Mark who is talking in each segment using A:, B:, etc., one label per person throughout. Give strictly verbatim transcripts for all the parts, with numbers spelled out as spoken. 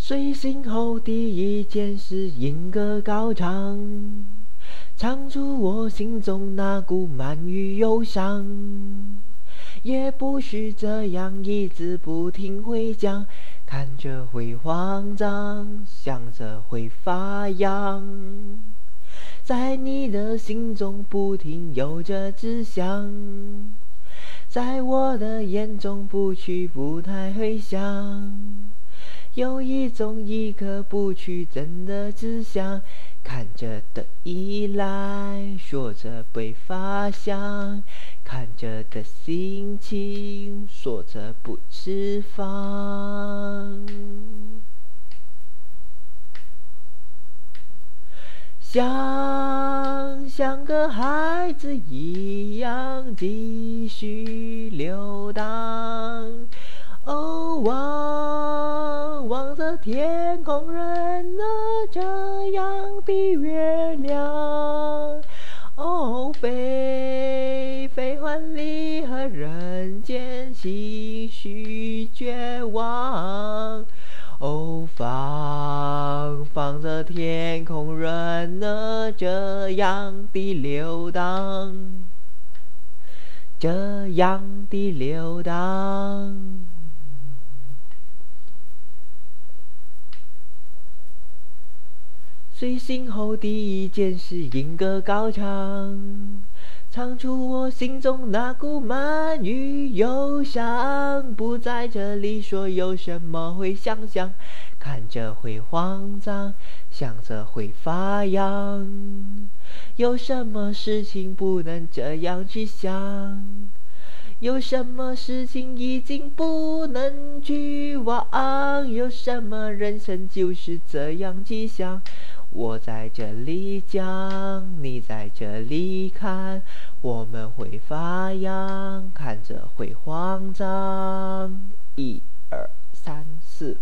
A: 睡醒后第一件事，吟歌高唱，唱出我心中那股满与忧伤。也不是这样一直不停回讲，看着会慌张，想着会发痒，在你的心中不停有着志向，在我的眼中不去不太会想，有一种一刻不去真的志向，看着的依赖，说着被发香，看着的心情，说着不释放。想像个孩子一样继续游荡，哦，望望着天空，认了这样的月亮。哦，悲悲欢离合，人间唏嘘绝望。哦，放放着天空，任了这样的流荡，这样的流荡。睡醒后第一件事，吟歌高唱，唱出我心中那股满与忧伤。不在这里说有什么会想想，看着会慌张，想着会发痒。有什么事情不能这样去想？有什么事情已经不能去忘？有什么人生就是这样吉祥？我在这里讲，你在这里看，我们会发痒，看着会慌张。一二三四，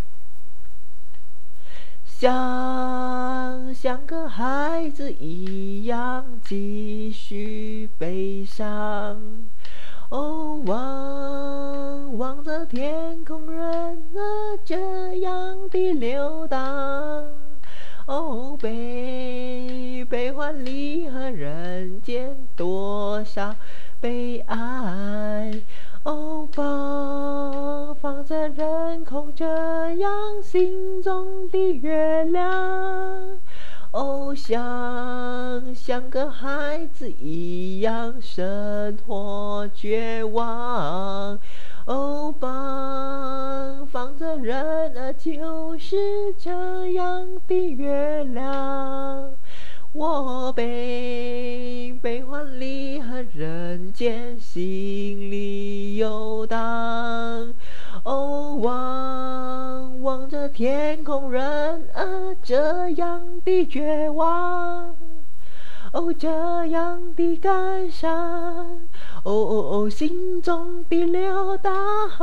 A: 像像个孩子一样继续悲伤。哦，望望着天空，任了这样的流荡。哦，悲悲欢离合，人间多少悲哀。哦，放放着人空，这样心中的月亮。哦，像像个孩子一样，生活绝望。哦，放放着人儿，就是这样的月亮。我悲悲欢离合，人间心里游荡。哦，望望着天空，人儿这样的绝望。哦，这样的感伤，哦哦哦，心中的流荡。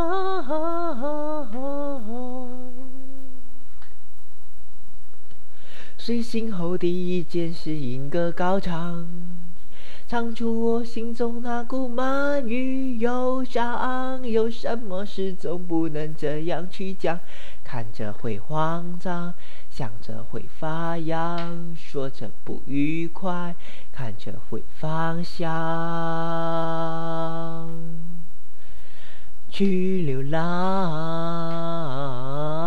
A: 睡醒后第一件事，吟歌高唱，唱出我心中那股满与忧伤。有什么事总不能这样去讲？看着会慌张，想着会发痒，说着不愉快，看着会芳香。去流浪。